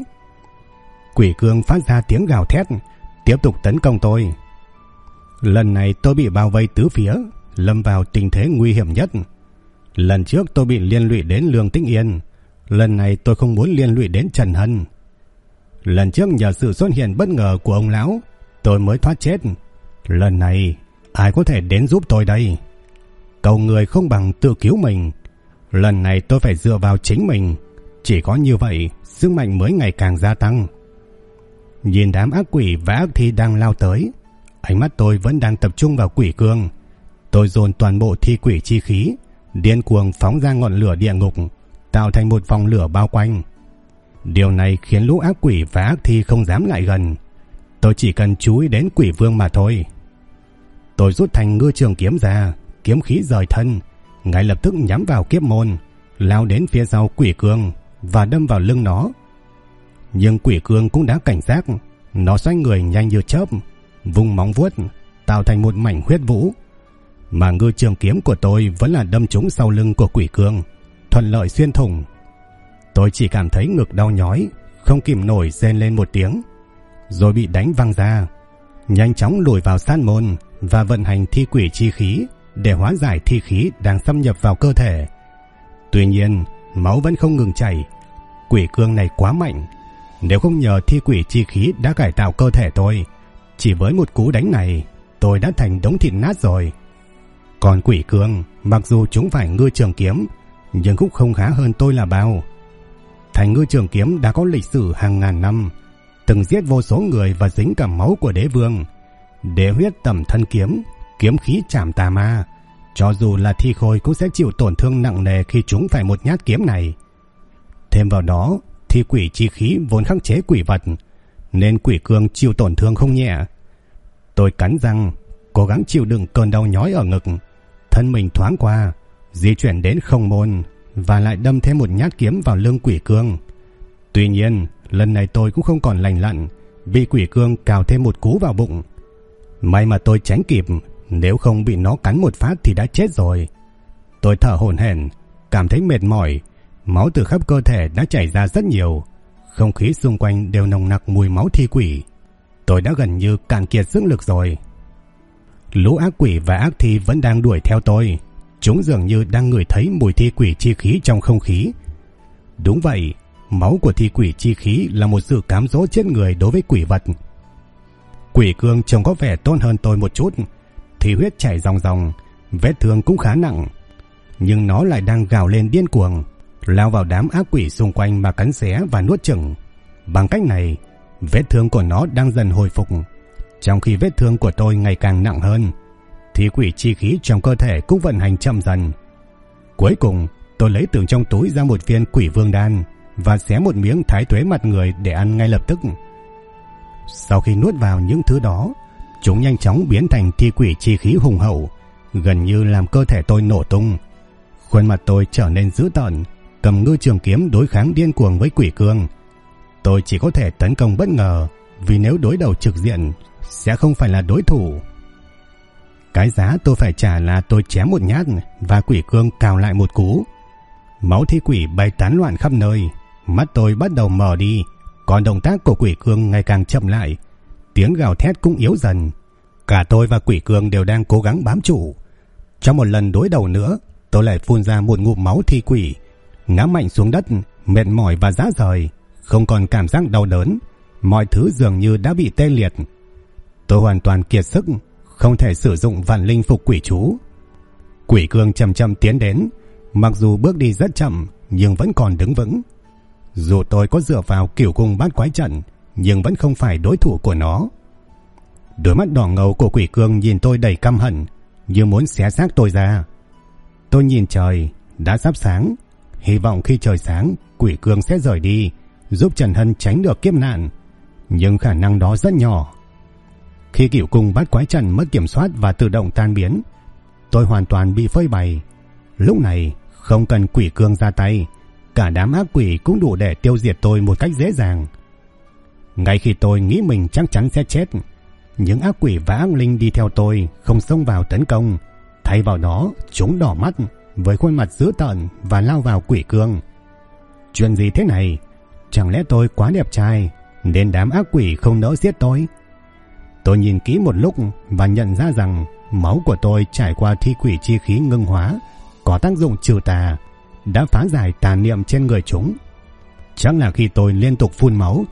Quỷ cương phát ra tiếng gào thét, tiếp tục tấn công tôi. Lần này tôi bị bao vây tứ phía, lâm vào tình thế nguy hiểm nhất. Lần trước tôi bị liên lụy đến Lương Tĩnh Yên, lần này tôi không muốn liên lụy đến Trần Hân. Lần trước nhờ sự xuất hiện bất ngờ của ông lão, tôi mới thoát chết. Lần này, ai có thể đến giúp tôi đây? Cầu người không bằng tự cứu mình. Lần này tôi phải dựa vào chính mình. Chỉ có như vậy, sức mạnh mới ngày càng gia tăng. Nhìn đám ác quỷ và ác thi đang lao tới, ánh mắt tôi vẫn đang tập trung vào quỷ cương. Tôi dồn toàn bộ thi quỷ chi khí, điên cuồng phóng ra ngọn lửa địa ngục, tạo thành một vòng lửa bao quanh. Điều này khiến lũ ác quỷ và ác thi không dám lại gần. Tôi chỉ cần chú ý đến quỷ vương mà thôi. Tôi rút thanh ngư trường kiếm ra, kiếm khí rời thân, ngay lập tức nhắm vào kiếp môn, lao đến phía sau quỷ cương và đâm vào lưng nó. Nhưng quỷ cương cũng đã cảnh giác, nó xoay người nhanh như chớp, vung móng vuốt, tạo thành một mảnh huyết vũ. Mà ngư trường kiếm của tôi vẫn là đâm trúng sau lưng của quỷ cương, thuận lợi xuyên thủng. Tôi chỉ cảm thấy ngực đau nhói, không kìm nổi rên lên một tiếng, rồi bị đánh văng ra. Nhanh chóng lùi vào sát môn và vận hành thi quỷ chi khí để hóa giải thi khí đang xâm nhập vào cơ thể. Tuy nhiên, máu vẫn không ngừng chảy. Quỷ cương này quá mạnh. Nếu không nhờ thi quỷ chi khí đã cải tạo cơ thể tôi, chỉ với một cú đánh này, tôi đã thành đống thịt nát rồi. Còn quỷ cương, mặc dù chúng phải ngư trường kiếm, nhưng cũng không khá hơn tôi là bao. Thành ngư trường kiếm đã có lịch sử hàng ngàn năm, từng giết vô số người và dính cả máu của đế vương. Đế huyết tẩm thân kiếm, kiếm khí chạm tà ma. Cho dù là thi khôi cũng sẽ chịu tổn thương nặng nề khi chúng phải một nhát kiếm này. Thêm vào đó, thi quỷ chi khí vốn khắc chế quỷ vật, nên quỷ cương chịu tổn thương không nhẹ. Tôi cắn răng, cố gắng chịu đựng cơn đau nhói ở ngực. Thân mình thoáng qua, di chuyển đến không môn và lại đâm thêm một nhát kiếm vào lưng quỷ cương. Tuy nhiên, lần này tôi cũng không còn lành lặn, bị quỷ cương cào thêm một cú vào bụng. May mà tôi tránh kịp, nếu không bị nó cắn một phát thì đã chết rồi. Tôi thở hổn hển, cảm thấy mệt mỏi, máu từ khắp cơ thể đã chảy ra rất nhiều. Không khí xung quanh đều nồng nặc mùi máu thi quỷ. Tôi đã gần như cạn kiệt sức lực rồi. Lũ ác quỷ và ác thi vẫn đang đuổi theo tôi. Chúng dường như đang ngửi thấy mùi thi quỷ chi khí trong không khí. Đúng vậy, máu của thi quỷ chi khí là một sự cám dỗ chết người đối với quỷ vật. Quỷ cương trông có vẻ tốt hơn tôi một chút, thì huyết chảy ròng ròng, vết thương cũng khá nặng. Nhưng nó lại đang gào lên điên cuồng, lao vào đám ác quỷ xung quanh mà cắn xé và nuốt chửng. Bằng cách này, vết thương của nó đang dần hồi phục, trong khi vết thương của tôi ngày càng nặng hơn. Thì quỷ chi khí trong cơ thể cũng vận hành chậm dần. Cuối cùng, tôi lấy từ trong túi ra một viên quỷ vương đan và xé một miếng thái tuế mặt người để ăn ngay lập tức. Sau khi nuốt vào những thứ đó, chúng nhanh chóng biến thành thi quỷ chi khí hùng hậu, gần như làm cơ thể tôi nổ tung. Khuôn mặt tôi trở nên dữ tợn, cầm ngư trường kiếm đối kháng điên cuồng với quỷ cương. Tôi chỉ có thể tấn công bất ngờ, vì nếu đối đầu trực diện sẽ không phải là đối thủ. Cái giá tôi phải trả là tôi chém một nhát và quỷ cương cào lại một cú. Máu thi quỷ bay tán loạn khắp nơi, mắt tôi bắt đầu mờ đi, còn động tác của quỷ cương ngày càng chậm lại, tiếng gào thét cũng yếu dần. Cả tôi và quỷ cương đều đang cố gắng bám trụ. Trong một lần đối đầu nữa, tôi lại phun ra một ngụm máu thi quỷ, ngã mạnh xuống đất, mệt mỏi và rã rời, không còn cảm giác đau đớn, mọi thứ dường như đã bị tê liệt. Tôi hoàn toàn kiệt sức, không thể sử dụng vạn linh phục quỷ chú. Quỷ cương chậm chậm tiến đến, mặc dù bước đi rất chậm nhưng vẫn còn đứng vững. Dù tôi có dựa vào cửu cung bát quái trận, nhưng vẫn không phải đối thủ của nó. Đôi mắt đỏ ngầu của quỷ cương nhìn tôi đầy căm hận, như muốn xé xác tôi ra. Tôi nhìn trời, đã sắp sáng, hy vọng khi trời sáng, quỷ cương sẽ rời đi, giúp Trần Hân tránh được kiếp nạn. Nhưng khả năng đó rất nhỏ. Khi cửu cung bát quái trận mất kiểm soát và tự động tan biến, tôi hoàn toàn bị phơi bày. Lúc này, không cần quỷ cương ra tay, cả đám ác quỷ cũng đủ để tiêu diệt tôi một cách dễ dàng. Ngay khi tôi nghĩ mình chắc chắn sẽ chết, những ác quỷ và ác linh đi theo tôi không xông vào tấn công. Thay vào đó, chúng đỏ mắt với khuôn mặt dữ tợn và lao vào quỷ cương. Chuyện gì thế này? Chẳng lẽ tôi quá đẹp trai nên đám ác quỷ không nỡ giết tôi? Tôi nhìn kỹ một lúc và nhận ra rằng máu của tôi trải qua thi quỷ chi khí ngưng hóa, có tác dụng trừ tà, đã phá giải tà niệm trên người chúng. Chắc là khi tôi liên tục phun máu,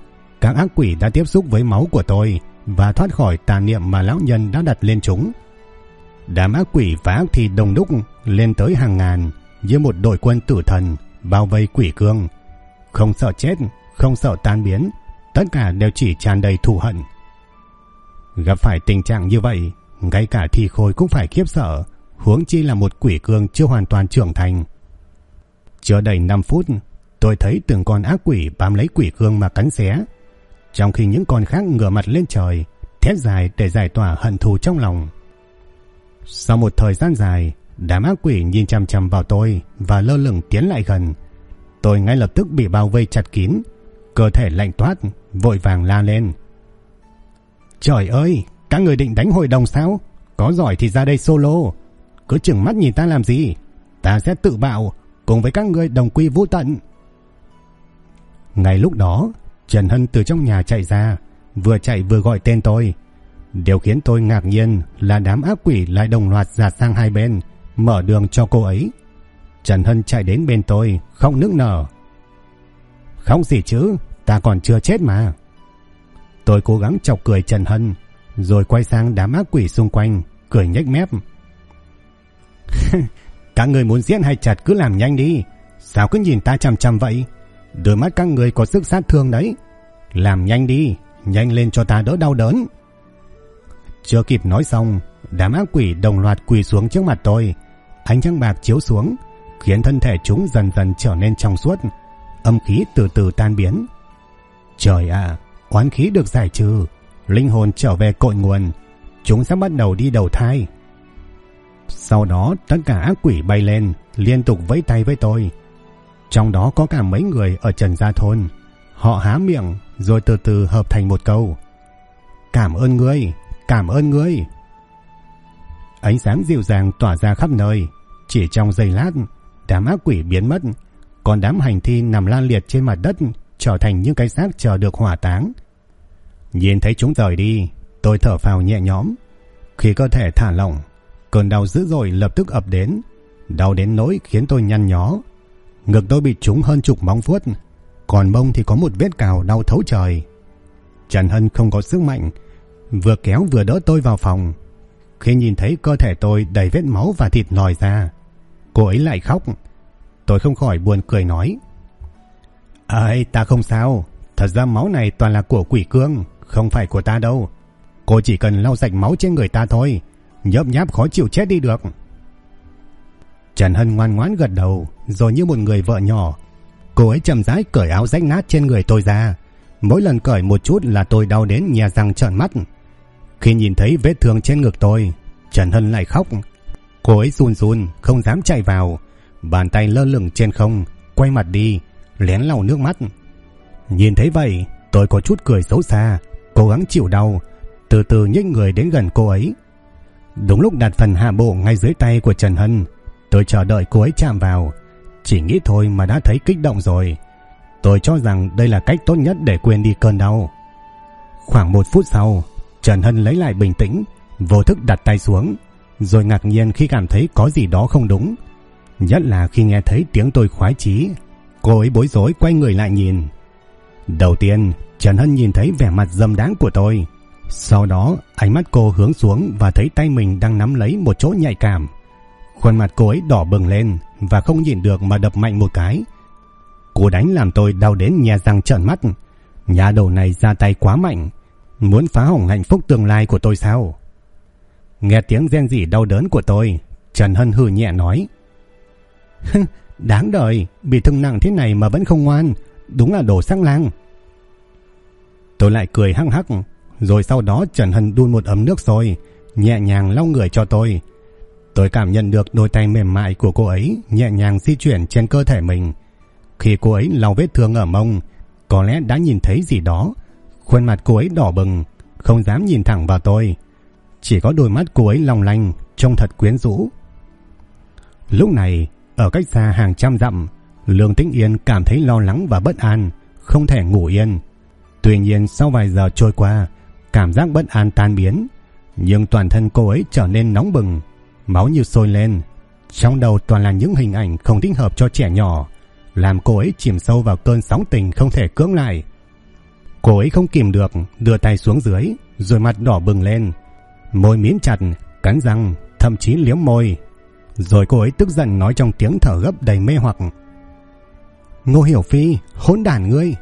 Các ác quỷ đã tiếp xúc với máu của tôi và thoát khỏi tà niệm mà lão nhân đã đặt lên chúng. Đám ác quỷ và ác thi đông đúc lên tới hàng ngàn như một đội quân tử thần bao vây quỷ cương. Không sợ chết, không sợ tan biến, tất cả đều chỉ tràn đầy thù hận. Gặp phải tình trạng như vậy, ngay cả thi khôi cũng phải khiếp sợ, huống chi là một quỷ cương chưa hoàn toàn trưởng thành. Chưa đầy 5 phút, tôi thấy từng con ác quỷ bám lấy quỷ cương mà cắn xé, trong khi những con khác ngửa mặt lên trời, thét dài để giải tỏa hận thù trong lòng. Sau một thời gian dài, đám ác quỷ nhìn chằm chằm vào tôi và lơ lửng tiến lại gần. Tôi ngay lập tức bị bao vây chặt kín, cơ thể lạnh toát, vội vàng la lên. Trời ơi, các người định đánh hội đồng sao? Có giỏi thì ra đây solo. Cứ chừng mắt nhìn ta làm gì? Ta sẽ tự bạo, cùng với các người đồng quy vô tận. Ngay lúc đó, Trần Hân từ trong nhà chạy ra, vừa chạy vừa gọi tên tôi. Điều khiến tôi ngạc nhiên là đám ác quỷ lại đồng loạt dạt sang hai bên, mở đường cho cô ấy. Trần Hân chạy đến bên tôi, không nức nở. Không gì chứ, ta còn chưa chết mà. Tôi cố gắng chọc cười Trần Hân, rồi quay sang đám ác quỷ xung quanh, cười nhếch mép. Các người muốn giết hay chặt cứ làm nhanh đi, sao cứ nhìn ta chằm chằm vậy? Đôi mắt các người có sức sát thương đấy. Làm nhanh đi, nhanh lên cho ta đỡ đau đớn. Chưa kịp nói xong, đám ác quỷ đồng loạt quỳ xuống trước mặt tôi. Ánh trăng bạc chiếu xuống, khiến thân thể chúng dần dần trở nên trong suốt, âm khí từ từ tan biến. Trời ạ, oán khí được giải trừ, linh hồn trở về cội nguồn, chúng sẽ bắt đầu đi đầu thai. Sau đó tất cả ác quỷ bay lên, liên tục vẫy tay với tôi. Trong đó có cả mấy người ở Trần Gia Thôn. Họ há miệng rồi từ từ hợp thành một câu: Cảm ơn ngươi, cảm ơn ngươi. Ánh sáng dịu dàng tỏa ra khắp nơi. Chỉ trong giây lát, đám ác quỷ biến mất, còn đám hành thi nằm la liệt trên mặt đất trở thành những cái xác chờ được hỏa táng. Nhìn thấy chúng rời đi, tôi thở phào nhẹ nhõm. Khi cơ thể thả lỏng, cơn đau dữ dội lập tức ập đến, đau đến nỗi khiến tôi nhăn nhó. Ngực tôi bị trúng hơn chục móng vuốt, còn mông thì có một vết cào đau thấu trời. Trần Hân không có sức mạnh, vừa kéo vừa đỡ tôi vào phòng. Khi nhìn thấy cơ thể tôi đầy vết máu và thịt lòi ra, cô ấy lại khóc. Tôi không khỏi buồn cười nói: Ây, ta không sao. Thật ra máu này toàn là của quỷ cương, không phải của ta đâu. Cô chỉ cần lau sạch máu trên người ta thôi, nhớp nháp khó chịu chết đi được. Trần Hân ngoan ngoãn gật đầu, rồi như một người vợ nhỏ, cô ấy chậm rãi cởi áo rách nát trên người tôi ra. Mỗi lần cởi một chút là tôi đau đến nhe răng trợn mắt. Khi nhìn thấy vết thương trên ngực tôi, Trần Hân lại khóc. Cô ấy run run không dám chạy vào, bàn tay lơ lửng trên không, quay mặt đi, lén lau nước mắt. Nhìn thấy vậy, tôi có chút cười xấu xa, cố gắng chịu đau, từ từ nhích người đến gần cô ấy. Đúng lúc đặt phần hạ bộ ngay dưới tay của Trần Hân, tôi chờ đợi cô ấy chạm vào. Chỉ nghĩ thôi mà đã thấy kích động rồi. Tôi cho rằng đây là cách tốt nhất để quên đi cơn đau. Khoảng 1 phút sau, Trần Hân lấy lại bình tĩnh, vô thức đặt tay xuống, rồi ngạc nhiên khi cảm thấy có gì đó không đúng. Nhất là khi nghe thấy tiếng tôi khoái chí, cô ấy bối rối quay người lại nhìn. Đầu tiên, Trần Hân nhìn thấy vẻ mặt dâm đáng của tôi. Sau đó, ánh mắt cô hướng xuống và thấy tay mình đang nắm lấy một chỗ nhạy cảm. Khuôn mặt cô ấy đỏ bừng lên và không nhịn được mà đập mạnh một cái. Cú đánh làm tôi đau đến nhe răng trợn mắt. Nhà đầu này ra tay quá mạnh, muốn phá hỏng hạnh phúc tương lai của tôi sao? Nghe tiếng rên rỉ đau đớn của tôi, Trần Hân hừ nhẹ nói: Đáng đời, bị thương nặng thế này mà vẫn không ngoan, đúng là đồ sắc lang. Tôi lại cười hăng hắc, rồi sau đó Trần Hân đun một ấm nước sôi, nhẹ nhàng lau người cho tôi. Tôi cảm nhận được đôi tay mềm mại của cô ấy nhẹ nhàng di chuyển trên cơ thể mình. Khi cô ấy lau vết thương ở mông, có lẽ đã nhìn thấy gì đó. Khuôn mặt cô ấy đỏ bừng, không dám nhìn thẳng vào tôi. Chỉ có đôi mắt cô ấy long lanh, trông thật quyến rũ. Lúc này, ở cách xa hàng trăm dặm, Lương Tĩnh Yên cảm thấy lo lắng và bất an, không thể ngủ yên. Tuy nhiên sau vài giờ trôi qua, cảm giác bất an tan biến, nhưng toàn thân cô ấy trở nên nóng bừng, máu như sôi lên. Trong đầu toàn là những hình ảnh không thích hợp cho trẻ nhỏ, làm cô ấy chìm sâu vào cơn sóng tình không thể cưỡng lại. Cô ấy không kìm được, đưa tay xuống dưới, rồi mặt đỏ bừng lên, môi mím chặt, cắn răng, thậm chí liếm môi. Rồi cô ấy tức giận nói trong tiếng thở gấp đầy mê hoặc: Ngô Hiểu Phi, hỗn đản ngươi!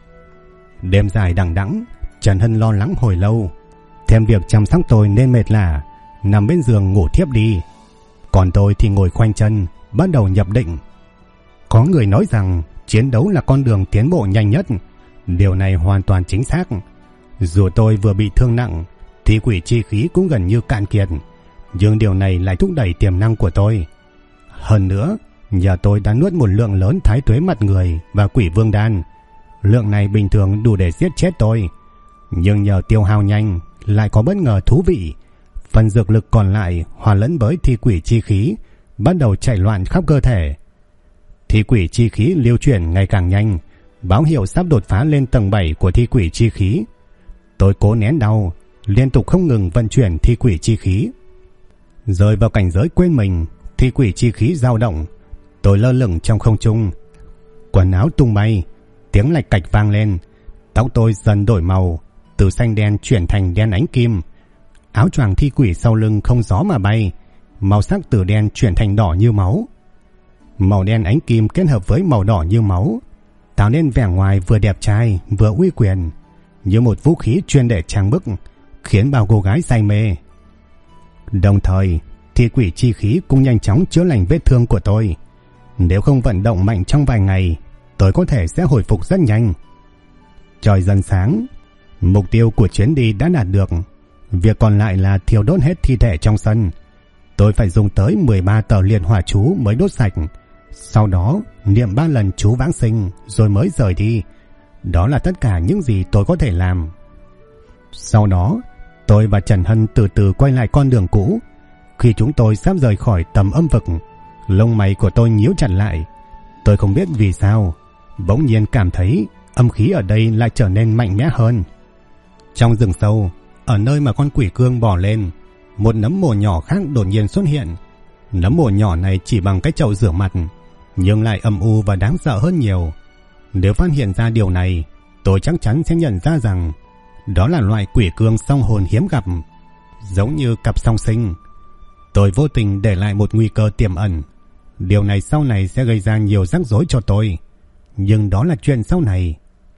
Đêm dài đằng đẵng, Trần Hân lo lắng hồi lâu, thêm việc chăm sóc tôi nên mệt lả, nằm bên giường ngủ thiếp đi. Còn tôi thì ngồi khoanh chân, bắt đầu nhập định. Có người nói rằng chiến đấu là con đường tiến bộ nhanh nhất. Điều này hoàn toàn chính xác. Dù tôi vừa bị thương nặng thì quỷ chi khí cũng gần như cạn kiệt, nhưng điều này lại thúc đẩy tiềm năng của tôi. Hơn nữa, nhờ tôi đã nuốt một lượng lớn thái tuế mặt người và quỷ vương đan. Lượng này bình thường đủ để giết chết tôi, nhưng nhờ tiêu hao nhanh lại có bất ngờ thú vị. Phần dược lực còn lại hòa lẫn với thi quỷ chi khí, bắt đầu chạy loạn khắp cơ thể. Thi quỷ chi khí lưu chuyển ngày càng nhanh, báo hiệu sắp đột phá lên tầng 7 của thi quỷ chi khí. Tôi cố nén đau, liên tục không ngừng vận chuyển thi quỷ chi khí. Rơi vào cảnh giới quên mình, thi quỷ chi khí dao động. Tôi lơ lửng trong không trung, quần áo tung bay, tiếng lạch cạch vang lên. Tóc tôi dần đổi màu, từ xanh đen chuyển thành đen ánh kim. Áo choàng thi quỷ sau lưng không gió mà bay, màu sắc từ đen chuyển thành đỏ như máu. Màu đen ánh kim kết hợp với màu đỏ như máu, tạo nên vẻ ngoài vừa đẹp trai vừa uy quyền, như một vũ khí chuyên để trang bức, khiến bao cô gái say mê. Đồng thời, thi quỷ chi khí cũng nhanh chóng chữa lành vết thương của tôi. Nếu không vận động mạnh trong vài ngày, tôi có thể sẽ hồi phục rất nhanh. Trời dần sáng, mục tiêu của chuyến đi đã đạt được. Việc còn lại là thiêu đốt hết thi thể trong sân. Tôi phải dùng tới 13 tờ liệt hỏa chú mới đốt sạch. Sau đó niệm 3 lần chú vãng sinh rồi mới rời đi. Đó là tất cả những gì tôi có thể làm. Sau đó, tôi và Trần Hân từ từ quay lại con đường cũ. Khi chúng tôi sắp rời khỏi tầm âm vực, lông mày của tôi nhíu chặt lại. Tôi không biết vì sao, bỗng nhiên cảm thấy âm khí ở đây lại trở nên mạnh mẽ hơn. Trong rừng sâu, ở nơi mà con quỷ cương bò lên, một nấm mồ nhỏ khác đột nhiên xuất hiện. Nấm mồ nhỏ này chỉ bằng cái chậu rửa mặt, nhưng lại âm u và đáng sợ hơn nhiều. Nếu phát hiện ra điều này, tôi chắc chắn sẽ nhận ra rằng đó là loại quỷ cương song hồn hiếm gặp, giống như cặp song sinh. Tôi vô tình để lại một nguy cơ tiềm ẩn. Điều này sau này sẽ gây ra nhiều rắc rối cho tôi, nhưng đó là chuyện sau này.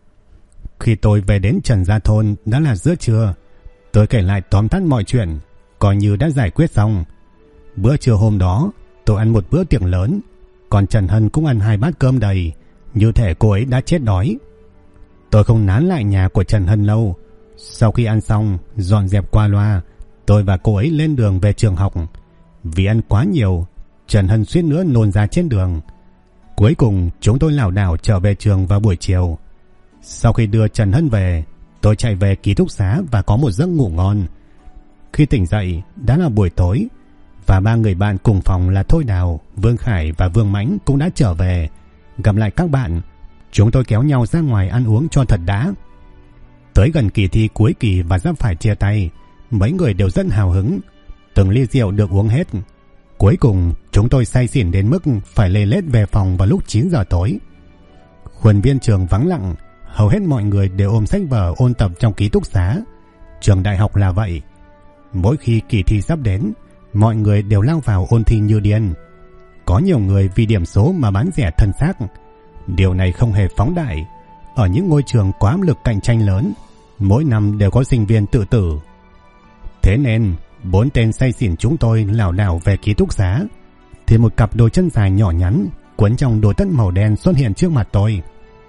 Khi tôi về đến Trần Gia Thôn đã là giữa trưa. Tôi kể lại tóm tắt mọi chuyện, coi như đã giải quyết xong. Bữa trưa hôm đó, tôi ăn một bữa tiệc lớn, còn Trần Hân cũng ăn 2 bát cơm đầy, như thể cô ấy đã chết đói. Tôi không nán lại nhà của Trần Hân lâu. Sau khi ăn xong, dọn dẹp qua loa, tôi và cô ấy lên đường về trường học. Vì ăn quá nhiều, Trần Hân suýt nữa nôn ra trên đường. Cuối cùng chúng tôi lảo đảo trở về trường vào buổi chiều. Sau khi đưa Trần Hân về, tôi chạy về ký túc xá và có một giấc ngủ ngon. Khi tỉnh dậy đã là buổi tối, và 3 người bạn cùng phòng là Thôi Đào, Vương Khải và Vương Mãnh cũng đã trở về. Gặp lại các bạn, chúng tôi kéo nhau ra ngoài ăn uống cho thật đã. Tới gần kỳ thi cuối kỳ và sắp phải chia tay, mấy người đều rất hào hứng. Từng ly rượu được uống hết. Cuối cùng chúng tôi say xỉn đến mức phải lê lết về phòng vào lúc 9 giờ tối. Khuôn viên trường vắng lặng, hầu hết mọi người đều ôm sách vở ôn tập trong ký túc xá. Trường đại học là vậy. Mỗi khi kỳ thi sắp đến, mọi người đều lao vào ôn thi như điên. Có nhiều người vì điểm số mà bán rẻ thân xác. Điều này không hề phóng đại. Ở những ngôi trường có áp lực cạnh tranh lớn, mỗi năm đều có sinh viên tự tử. Thế nên 4 tên say xỉn chúng tôi lảo đảo về ký túc xá, thì một cặp đôi chân dài nhỏ nhắn quấn trong đôi tất màu đen xuất hiện trước mặt tôi.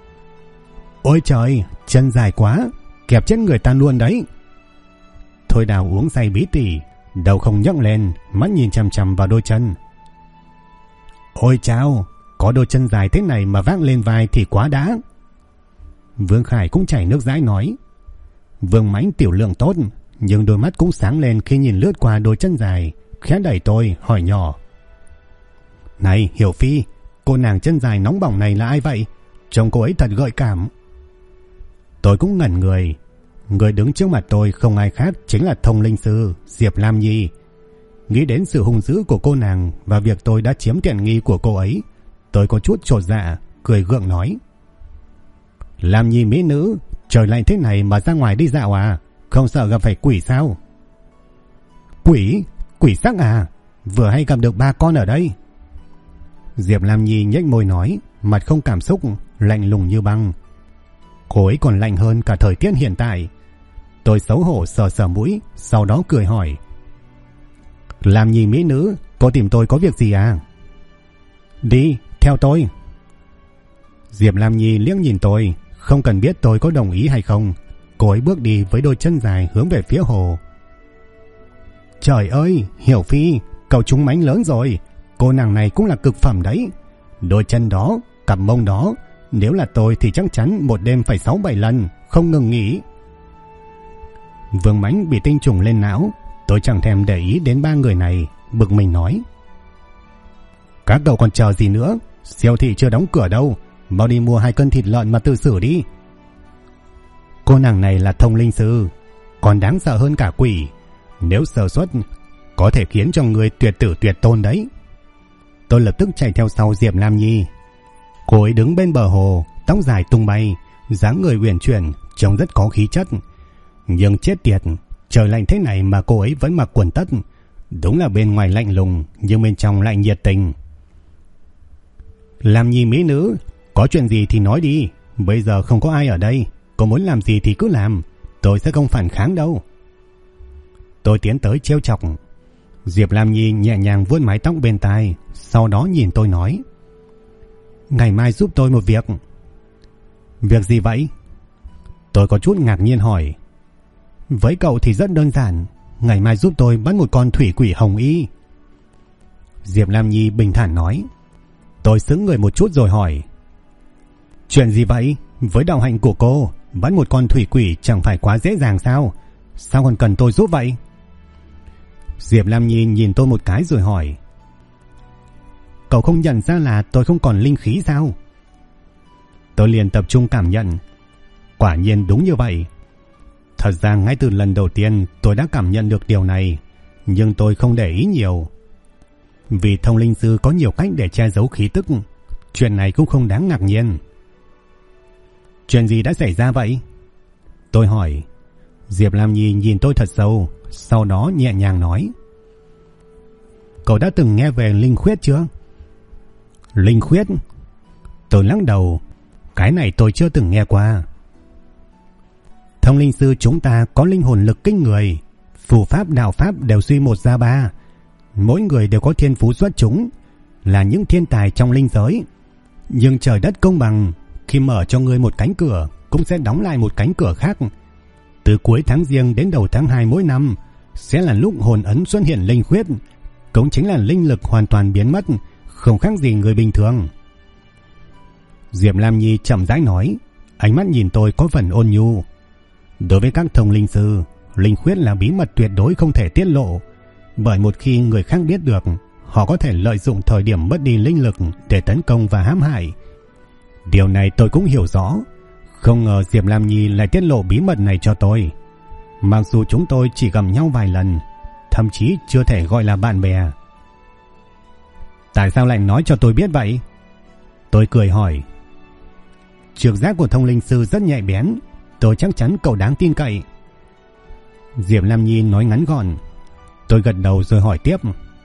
Ôi trời, chân dài quá, kẹp chết người ta luôn đấy. Thôi Đào uống say bí tỉ, đầu không nhấc lên, mắt nhìn chằm chằm vào đôi chân. Ôi chao, có đôi chân dài thế này mà vác lên vai thì quá đã. Vương Khải cũng chảy nước dãi nói. Vương Mãnh tiểu lượng tốt, nhưng đôi mắt cũng sáng lên khi nhìn lướt qua đôi chân dài, khẽ đẩy tôi hỏi nhỏ: Này Hiểu Phi, cô nàng chân dài nóng bỏng này là ai vậy? Trông cô ấy thật gợi cảm. Tôi cũng ngẩn người. Người đứng trước mặt tôi không ai khác chính là thông linh sư Diệp Lam Nhi. Nghĩ đến sự hung dữ của cô nàng và việc tôi đã chiếm tiện nghi của cô ấy, tôi có chút chột dạ, cười gượng nói: Lam Nhi mỹ nữ, Trời lạnh thế này mà ra ngoài đi dạo à? Không sợ gặp phải quỷ sao? Quỷ? Quỷ sắc à? Vừa hay gặp được 3 con ở đây. Diệp Lam Nhi nhếch môi nói, mặt không cảm xúc, lạnh lùng như băng. Cô ấy còn lạnh hơn cả thời tiết hiện tại. Tôi xấu hổ sờ sờ mũi, sau đó cười hỏi. Lam Nhi mỹ nữ, cô tìm tôi có việc gì à? Đi, theo tôi. Diệp Lam Nhi liếc nhìn tôi, không cần biết tôi có đồng ý hay không. Cô ấy bước đi với đôi chân dài hướng về phía hồ. Trời ơi, Hiểu Phi, cậu trúng mánh lớn rồi. Cô nàng này cũng là cực phẩm đấy. Đôi chân đó, cặp mông đó, nếu là tôi thì chắc chắn một đêm phải 6-7 lần, không ngừng nghỉ. Vương Mãnh bị tinh trùng lên não, tôi chẳng thèm để ý đến 3 người này, bực mình nói. Các cậu còn chờ gì nữa? Siêu thị chưa đóng cửa đâu, mau đi mua 2 cân thịt lợn mà tự xử đi. Cô nàng này là thông linh sư, còn đáng sợ hơn cả quỷ. Nếu sơ suất, có thể khiến cho người tuyệt tử tuyệt tôn đấy. Tôi lập tức chạy theo sau Diệp Lam Nhi. Cô ấy đứng bên bờ hồ, tóc dài tung bay, dáng người uyển chuyển, trông rất có khí chất. Nhưng chết tiệt, trời lạnh thế này mà cô ấy vẫn mặc quần tất. Đúng là bên ngoài lạnh lùng, nhưng bên trong lại nhiệt tình. Lam Nhi mỹ nữ, có chuyện gì thì nói đi. Bây giờ không có ai ở đây, cô muốn làm gì thì cứ làm, tôi sẽ không phản kháng đâu. Tôi tiến tới trêu chọc. Diệp Lam Nhi nhẹ nhàng vuốt mái tóc bên tai, sau đó nhìn tôi nói. Ngày mai giúp tôi một việc. Việc gì vậy? Tôi có chút ngạc nhiên hỏi. Với cậu thì rất đơn giản, ngày mai giúp tôi bắt một con thủy quỷ hồng y. Diệp Lam Nhi bình thản nói. Tôi sững người một chút rồi hỏi. Chuyện gì vậy? Với đạo hạnh của cô, bắt một con thủy quỷ chẳng phải quá dễ dàng sao? Sao còn cần tôi giúp vậy? Diệp Lam Nhi nhìn tôi một cái rồi hỏi. Cậu không nhận ra là tôi không còn linh khí sao? Tôi liền tập trung cảm nhận. Quả nhiên đúng như vậy. Thật ra ngay từ lần đầu tiên tôi đã cảm nhận được điều này, nhưng tôi không để ý nhiều. Vì thông linh sư có nhiều cách để che giấu khí tức, chuyện này cũng không đáng ngạc nhiên. Chuyện gì đã xảy ra vậy? Tôi hỏi. Diệp Lam Nhi nhìn tôi thật sâu, sau đó nhẹ nhàng nói. Cậu đã từng nghe về linh khuyết chưa? Linh khuyết? Tôi lắc đầu. Cái này tôi chưa từng nghe qua. Thông linh sư chúng ta có linh hồn lực kinh người, phù pháp đạo pháp đều suy 1 ra 3. Mỗi người đều có thiên phú xuất chúng, là những thiên tài trong linh giới. Nhưng trời đất công bằng, khi mở cho ngươi một cánh cửa cũng sẽ đóng lại một cánh cửa khác. Từ cuối tháng Giêng đến đầu tháng 2 mỗi năm sẽ là lúc hồn ấn xuất hiện linh khuyết, cũng chính là linh lực hoàn toàn biến mất, không khác gì người bình thường. Diệp Lam Nhi chậm rãi nói, ánh mắt nhìn tôi có phần ôn nhu. Đối với các thông linh sư, linh khuyết là bí mật tuyệt đối không thể tiết lộ, bởi một khi người khác biết được, họ có thể lợi dụng thời điểm mất đi linh lực để tấn công và hãm hại. Điều này tôi cũng hiểu rõ. Không ngờ Diệp Lam Nhi lại tiết lộ bí mật này cho tôi. Mặc dù chúng tôi chỉ gặp nhau vài lần, thậm chí chưa thể gọi là bạn bè. Tại sao lại nói cho tôi biết vậy? Tôi cười hỏi. Trực giác của thông linh sư rất nhạy bén, tôi chắc chắn cậu đáng tin cậy. Diệp Lam Nhi nói ngắn gọn. Tôi gật đầu rồi hỏi tiếp.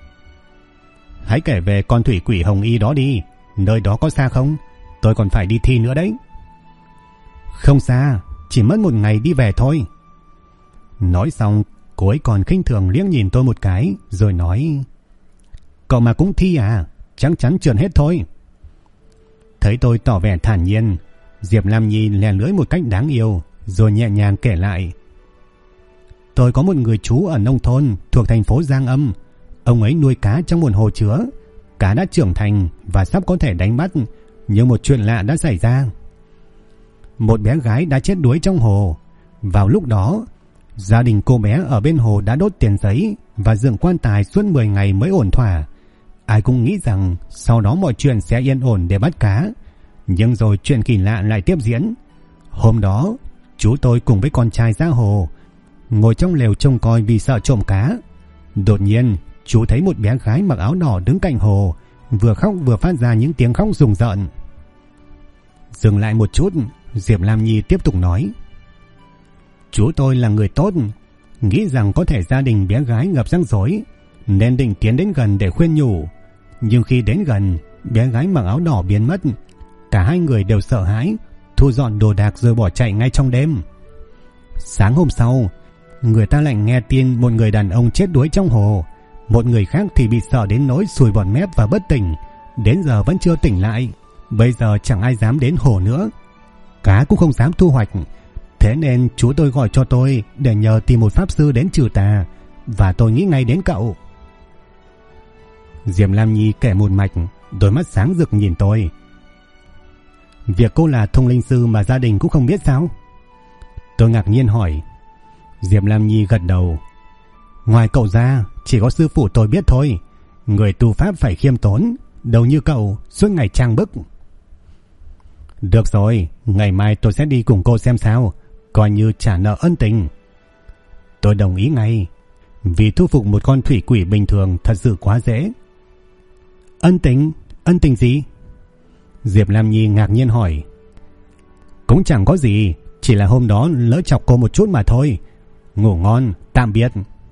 Hãy kể về con thủy quỷ hồng y đó đi, nơi đó có xa không? Tôi còn phải đi thi nữa đấy. Không xa, chỉ mất 1 ngày đi về thôi. Nói xong, cô ấy còn khinh thường liếc nhìn tôi một cái, rồi nói. Cậu mà cũng thi à? Chắc chắn trượt hết thôi. Thấy tôi tỏ vẻ thản nhiên, Diệp Lam Nhi lè lưỡi một cách đáng yêu, rồi nhẹ nhàng kể lại. Tôi có một người chú ở nông thôn thuộc thành phố Giang Âm. Ông ấy nuôi cá trong một hồ chứa. Cá đã trưởng thành và sắp có thể đánh bắt, nhưng một chuyện lạ đã xảy ra. Một bé gái đã chết đuối trong hồ. Vào lúc đó, gia đình cô bé ở bên hồ đã đốt tiền giấy và dựng quan tài suốt 10 ngày mới ổn thỏa. Ai cũng nghĩ rằng sau đó mọi chuyện sẽ yên ổn để bắt cá. Nhưng rồi chuyện kỳ lạ lại tiếp diễn. Hôm đó, chú tôi cùng với con trai ra hồ, ngồi trong lều trông coi vì sợ trộm cá. Đột nhiên, chú thấy một bé gái mặc áo đỏ đứng cạnh hồ, vừa khóc vừa phát ra những tiếng khóc rùng rợn. Dừng lại một chút, Diệp Lam Nhi tiếp tục nói. Chú tôi là người tốt, nghĩ rằng có thể gia đình bé gái gặp rắc rối nên định tiến đến gần để khuyên nhủ. Nhưng khi đến gần, bé gái mặc áo đỏ biến mất. Cả hai người đều sợ hãi, thu dọn đồ đạc rồi bỏ chạy ngay trong đêm. Sáng hôm sau, người ta lại nghe tin một người đàn ông chết đuối trong hồ. Một người khác thì bị sợ đến nỗi sùi bọt mép và bất tỉnh, đến giờ vẫn chưa tỉnh lại. Bây giờ chẳng ai dám đến hồ nữa, cá cũng không dám thu hoạch. Thế nên chú tôi gọi cho tôi để nhờ tìm một pháp sư đến trừ tà, và tôi nghĩ ngay đến cậu. Diệp Lam Nhi kể một mạch, đôi mắt sáng rực nhìn tôi. Việc cô là thông linh sư mà gia đình cũng không biết sao? Tôi ngạc nhiên hỏi. Diệp Lam Nhi gật đầu. Ngoài cậu ra, chỉ có sư phụ tôi biết thôi. Người tu pháp phải khiêm tốn, đâu như cậu suốt ngày trang bức. Được rồi, ngày mai tôi sẽ đi cùng cô xem sao, coi như trả nợ ân tình. Tôi đồng ý ngay, vì thu phục một con thủy quỷ bình thường thật sự quá dễ. Ân tình gì? Diệp Lam Nhi ngạc nhiên hỏi. Cũng chẳng có gì, chỉ là hôm đó lỡ chọc cô một chút mà thôi. Ngủ ngon, tạm biệt.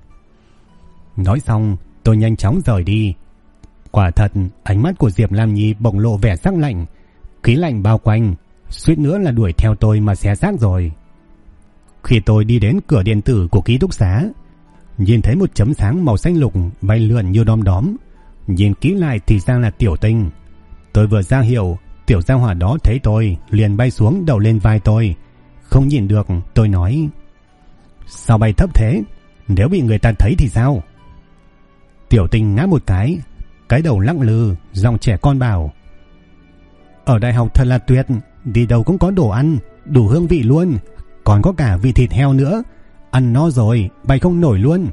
Nói xong, tôi nhanh chóng rời đi. Quả thật, ánh mắt của Diệp Lam Nhi bộc lộ vẻ sắc lạnh, khí lạnh bao quanh, suýt nữa là đuổi theo tôi mà xé xác rồi. Khi tôi đi đến cửa điện tử của ký túc xá, nhìn thấy một chấm sáng màu xanh lục bay lượn như đom đóm. Nhìn kỹ lại thì ra là Tiểu Tinh. Tôi vừa ra hiệu, tiểu gia hỏa đó thấy tôi liền bay xuống đậu lên vai tôi. Không nhìn được, tôi nói: Sao bay thấp thế? Nếu bị người ta thấy thì sao? Tiểu Tinh ngáp một cái đầu lắc lư, giọng trẻ con bảo: Ở đại học thật là tuyệt, đi đâu cũng có đồ ăn, đủ hương vị luôn, còn có cả vị thịt heo nữa, ăn no rồi bay không nổi luôn.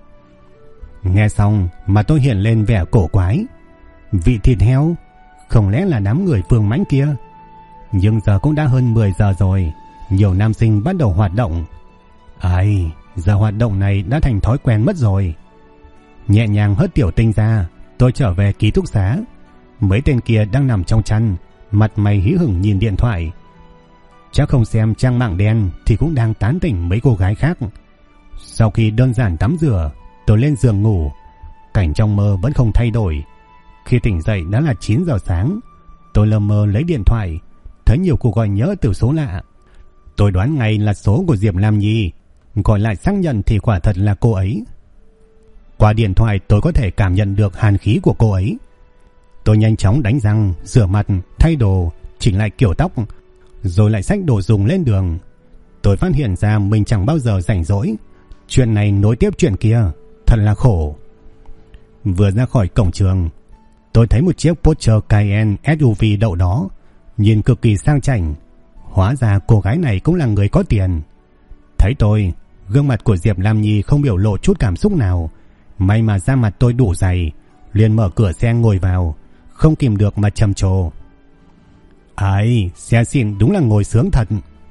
Nghe xong mà tôi hiện lên vẻ cổ quái. Vị thịt heo? Không lẽ là đám người Phương Mãnh kia? Nhưng giờ cũng đã hơn 10 giờ rồi, nhiều nam sinh bắt đầu hoạt động. Ai, giờ hoạt động này đã thành thói quen mất rồi. Nhẹ nhàng hất Tiểu Tinh ra, tôi trở về ký túc xá. Mấy tên kia đang nằm trong chăn, mặt mày hí hửng nhìn điện thoại. Chắc không xem trang mạng đen thì cũng đang tán tỉnh mấy cô gái khác. Sau khi đơn giản tắm rửa, tôi lên giường ngủ. Cảnh trong mơ vẫn không thay đổi. Khi tỉnh dậy đã là 9 giờ sáng. Tôi lờ mờ lấy điện thoại, thấy nhiều cuộc gọi nhỡ từ số lạ. Tôi đoán ngay là số của Diệp Lam Nhi. Gọi lại xác nhận thì quả thật là cô ấy. Qua điện thoại tôi có thể cảm nhận được hàn khí của cô ấy. Tôi nhanh chóng đánh răng, rửa mặt, thay đồ, chỉnh lại kiểu tóc, rồi lại xách đồ dùng lên đường. Tôi phát hiện ra mình chẳng bao giờ rảnh rỗi. Chuyện này nối tiếp chuyện kia, thật là khổ. Vừa ra khỏi cổng trường, tôi thấy một chiếc Porsche Cayenne SUV đậu đó, nhìn cực kỳ sang chảnh. Hóa ra cô gái này cũng là người có tiền. Thấy tôi, gương mặt của Diệp Lam Nhi không biểu lộ chút cảm xúc nào. May mà da mặt tôi đủ dày, liền mở cửa xe ngồi vào, không kìm được mà trầm trồ: Ai, xe xịn đúng là ngồi sướng thật.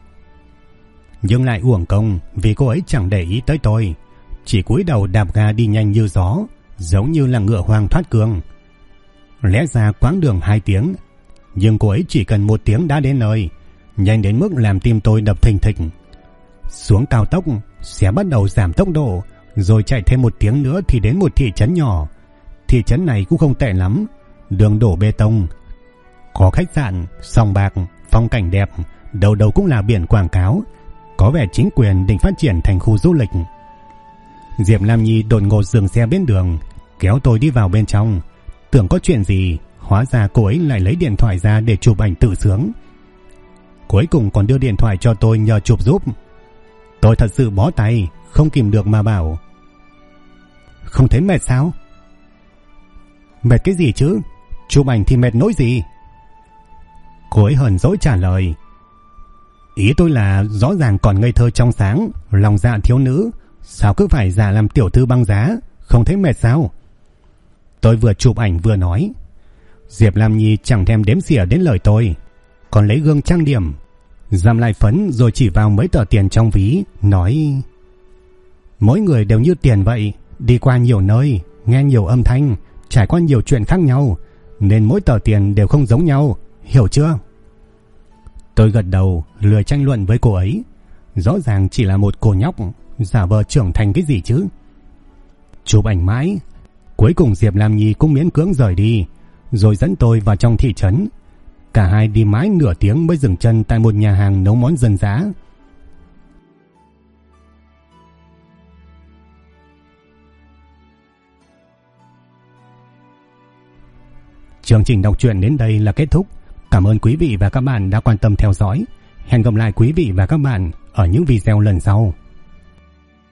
Nhưng lại uổng công, vì cô ấy chẳng để ý tới tôi, chỉ cúi đầu đạp ga đi nhanh như gió, giống như là ngựa hoang thoát cương. Lẽ ra quãng đường 2 tiếng, nhưng cô ấy chỉ cần 1 tiếng đã đến nơi, nhanh đến mức làm tim tôi đập thình thịch. Xuống cao tốc, xe bắt đầu giảm tốc độ, rồi chạy thêm 1 tiếng nữa thì đến một thị trấn nhỏ. Thị trấn này cũng không tệ lắm, đường đổ bê tông, có khách sạn, sòng bạc, phong cảnh đẹp, đầu đầu cũng là biển quảng cáo, có vẻ chính quyền định phát triển thành khu du lịch. Diệp Lam Nhi đột ngột dừng xe bên đường, kéo tôi đi vào bên trong. Tưởng có chuyện gì, hóa ra cô ấy lại lấy điện thoại ra để chụp ảnh tự sướng. Cuối cùng còn đưa điện thoại cho tôi nhờ chụp giúp. Tôi thật sự bó tay, không kìm được mà bảo: Không thấy mệt sao? Mệt cái gì chứ, chụp ảnh thì mệt nỗi gì? Cô ấy hờn dỗi trả lời: Ý tôi là rõ ràng còn ngây thơ trong sáng, lòng dạ thiếu nữ, sao cứ phải giả làm tiểu thư băng giá, không thấy mệt sao? Tôi vừa chụp ảnh vừa nói. Diệp Lam Nhi chẳng thèm đếm xỉa đến lời tôi, còn lấy gương trang điểm, dằm lại phấn rồi chỉ vào mấy tờ tiền trong ví, nói: Mỗi người đều như tiền vậy, đi qua nhiều nơi, nghe nhiều âm thanh, trải qua nhiều chuyện khác nhau, nên mỗi tờ tiền đều không giống nhau, hiểu chưa? Tôi gật đầu, lười tranh luận với cô ấy. Rõ ràng chỉ là một cô nhóc, giả vờ trưởng thành cái gì chứ. Chụp ảnh mãi, cuối cùng Diệp Lam Nhi cũng miễn cưỡng rời đi, rồi dẫn tôi vào trong thị trấn. Cả hai đi mãi nửa tiếng mới dừng chân tại một nhà hàng nấu món dân dã. Chương trình đọc truyện đến đây là kết thúc. Cảm ơn quý vị và các bạn đã quan tâm theo dõi. Hẹn gặp lại quý vị và các bạn ở những video lần sau.